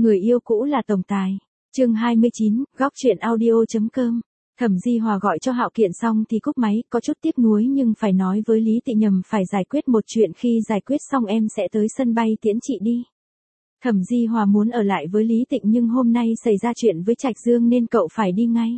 Người yêu cũ là tổng tài. Chương 29, góc truyện audio.com. Thẩm Di Hòa gọi cho Hạo Kiện xong thì cúp máy, có chút tiếc nuối nhưng phải nói với Lý Tị nhầm phải giải quyết một chuyện, khi giải quyết xong em sẽ tới sân bay tiễn chị đi. Thẩm Di Hòa muốn ở lại với Lý Tịnh nhưng hôm nay xảy ra chuyện với Trạch Dương nên cậu phải đi ngay.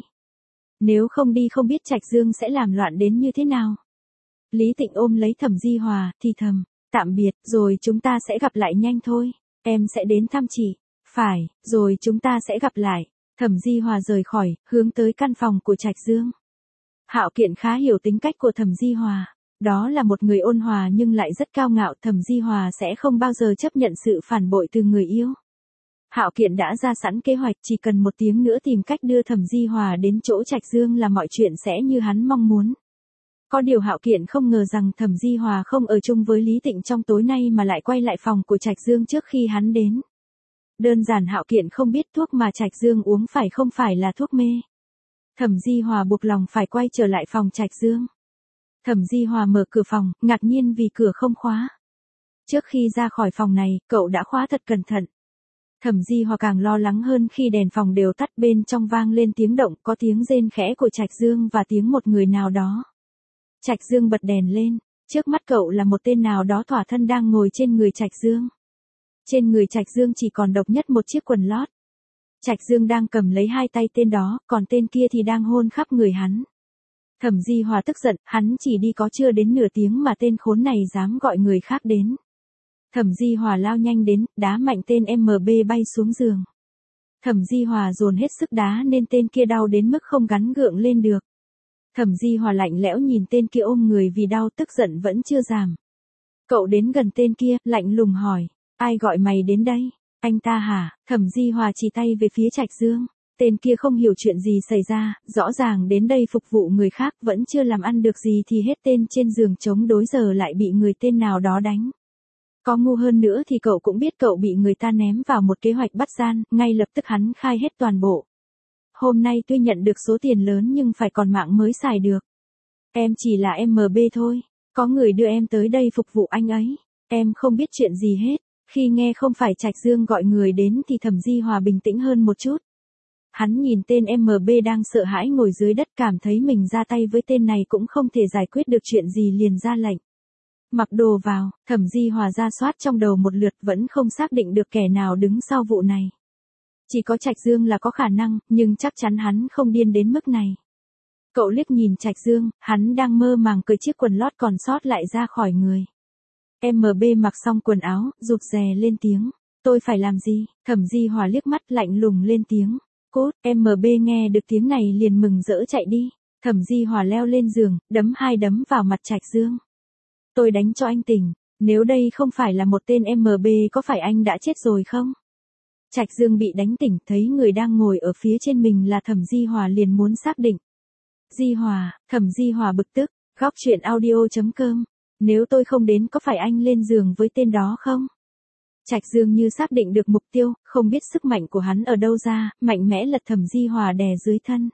Nếu không đi không biết Trạch Dương sẽ làm loạn đến như thế nào. Lý Tịnh ôm lấy Thẩm Di Hòa, thì thầm, tạm biệt, rồi chúng ta sẽ gặp lại nhanh thôi. Em sẽ đến thăm chị. Phải, rồi chúng ta sẽ gặp lại. Thẩm Di Hòa rời khỏi, hướng tới căn phòng của Trạch Dương. Hạo Kiện khá hiểu tính cách của Thẩm Di Hòa. Đó là một người ôn hòa nhưng lại rất cao ngạo. Thẩm Di Hòa sẽ không bao giờ chấp nhận sự phản bội từ người yêu. Hạo Kiện đã ra sẵn kế hoạch, chỉ cần một tiếng nữa tìm cách đưa Thẩm Di Hòa đến chỗ Trạch Dương là mọi chuyện sẽ như hắn mong muốn. Có điều Hạo Kiện không ngờ rằng Thẩm Di Hòa không ở chung với Lý Tịnh trong tối nay mà lại quay lại phòng của Trạch Dương trước khi hắn đến. Đơn giản Hạo Kiện không biết thuốc mà Trạch Dương uống không phải là thuốc mê. Thẩm Di Hòa buộc lòng phải quay trở lại phòng Trạch Dương. Thẩm Di Hòa mở cửa phòng, ngạc nhiên vì cửa không khóa. Trước khi ra khỏi phòng này, cậu đã khóa thật cẩn thận. Thẩm Di Hòa càng lo lắng hơn khi đèn phòng đều tắt, bên trong vang lên tiếng động, có tiếng rên khẽ của Trạch Dương và tiếng một người nào đó. Trạch Dương bật đèn lên, trước mắt cậu là một tên nào đó thỏa thân đang ngồi trên người Trạch Dương. Trên người Trạch Dương chỉ còn độc nhất một chiếc quần lót. Trạch Dương đang cầm lấy hai tay tên đó, còn tên kia thì đang hôn khắp người hắn. Thẩm Di Hòa tức giận, hắn chỉ đi có chưa đến nửa tiếng mà tên khốn này dám gọi người khác đến. Thẩm Di Hòa lao nhanh đến, đá mạnh tên MB bay xuống giường. Thẩm Di Hòa dồn hết sức đá nên tên kia đau đến mức không gắng gượng lên được. Thẩm Di Hòa lạnh lẽo nhìn tên kia ôm người vì đau, tức giận vẫn chưa giảm. Cậu đến gần tên kia, lạnh lùng hỏi, ai gọi mày đến đây? Anh ta hả? Thẩm Di Hòa chỉ tay về phía Trạch Dương. Tên kia không hiểu chuyện gì xảy ra, rõ ràng đến đây phục vụ người khác, vẫn chưa làm ăn được gì thì hết tên trên giường chống đối giờ lại bị người tên nào đó đánh. Có ngu hơn nữa thì cậu cũng biết cậu bị người ta ném vào một kế hoạch bắt gian, ngay lập tức hắn khai hết toàn bộ. Hôm nay tuy nhận được số tiền lớn nhưng phải còn mạng mới xài được. Em chỉ là MB thôi, có người đưa em tới đây phục vụ anh ấy, em không biết chuyện gì hết. Khi nghe không phải Trạch Dương gọi người đến thì Thẩm Di Hòa bình tĩnh hơn một chút. Hắn nhìn tên MB đang sợ hãi ngồi dưới đất, cảm thấy mình ra tay với tên này cũng không thể giải quyết được chuyện gì liền ra lệnh. Mặc đồ vào, Thẩm Di Hòa ra soát trong đầu một lượt vẫn không xác định được kẻ nào đứng sau vụ này. Chỉ có Trạch Dương là có khả năng, nhưng chắc chắn hắn không điên đến mức này. Cậu liếc nhìn Trạch Dương, hắn đang mơ màng cởi chiếc quần lót còn sót lại ra khỏi người. MB mặc xong quần áo, rụt rè lên tiếng, tôi phải làm gì? Thẩm Di Hòa liếc mắt lạnh lùng lên tiếng, cút. MB nghe được tiếng này liền mừng rỡ chạy đi. Thẩm Di Hòa leo lên giường, đấm hai đấm vào mặt Trạch Dương. Tôi đánh cho anh tỉnh, nếu đây không phải là một tên MB có phải anh đã chết rồi không? Trạch Dương bị đánh tỉnh, thấy người đang ngồi ở phía trên mình là Thẩm Di Hòa liền muốn xác định. Di Hòa, Thẩm Di Hòa bực tức, góc truyện audio.com. Nếu tôi không đến có phải anh lên giường với tên đó không? Trạch Dương như xác định được mục tiêu, không biết sức mạnh của hắn ở đâu ra, mạnh mẽ lật Thẩm Di Hòa đè dưới thân.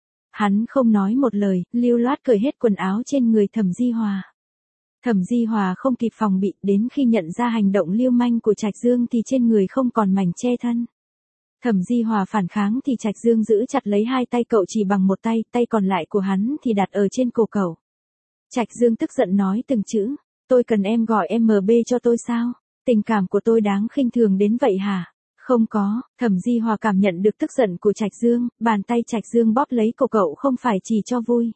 Hắn không nói một lời, lưu loát cởi hết quần áo trên người Thẩm Di Hòa. Thẩm Di Hòa không kịp phòng bị, đến khi nhận ra hành động lưu manh của Trạch Dương thì trên người không còn mảnh che thân. Thẩm Di Hòa phản kháng thì Trạch Dương giữ chặt lấy hai tay cậu chỉ bằng một tay, tay còn lại của hắn thì đặt ở trên cổ cậu. Trạch Dương tức giận nói từng chữ, tôi cần em gọi MB cho tôi sao? Tình cảm của tôi đáng khinh thường đến vậy hả? Không có. Thẩm Di Hòa cảm nhận được tức giận của Trạch Dương, bàn tay Trạch Dương bóp lấy cổ cậu không phải chỉ cho vui.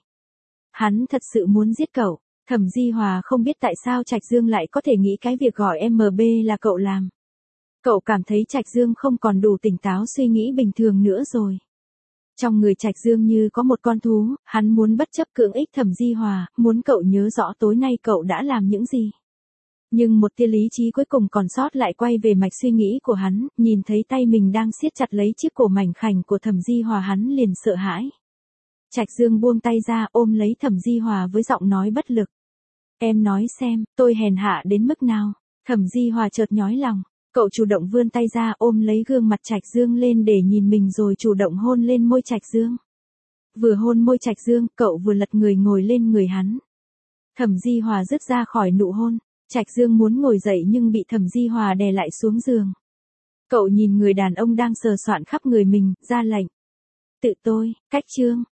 Hắn thật sự muốn giết cậu. Thẩm Di Hòa không biết tại sao Trạch Dương lại có thể nghĩ cái việc gọi MB là cậu làm. Cậu cảm thấy Trạch Dương không còn đủ tỉnh táo suy nghĩ bình thường nữa rồi. Trong người Trạch Dương như có một con thú, hắn muốn bất chấp cưỡng ích Thẩm Di Hòa, muốn cậu nhớ rõ tối nay cậu đã làm những gì. Nhưng một tia lý trí cuối cùng còn sót lại quay về mạch suy nghĩ của hắn, nhìn thấy tay mình đang siết chặt lấy chiếc cổ mảnh khảnh của Thẩm Di Hòa hắn liền sợ hãi. Trạch Dương buông tay ra ôm lấy Thẩm Di Hòa với giọng nói bất lực. Em nói xem, tôi hèn hạ đến mức nào? Thẩm Di Hòa chợt nhói lòng. Cậu chủ động vươn tay ra ôm lấy gương mặt Trạch Dương lên để nhìn mình rồi chủ động hôn lên môi Trạch Dương. Vừa hôn môi Trạch Dương, cậu vừa lật người ngồi lên người hắn. Thẩm Di Hòa rứt ra khỏi nụ hôn. Trạch Dương muốn ngồi dậy nhưng bị Thẩm Di Hòa đè lại xuống giường. Cậu nhìn người đàn ông đang sờ soạn khắp người mình, ra lệnh. Tự tôi, cách chương.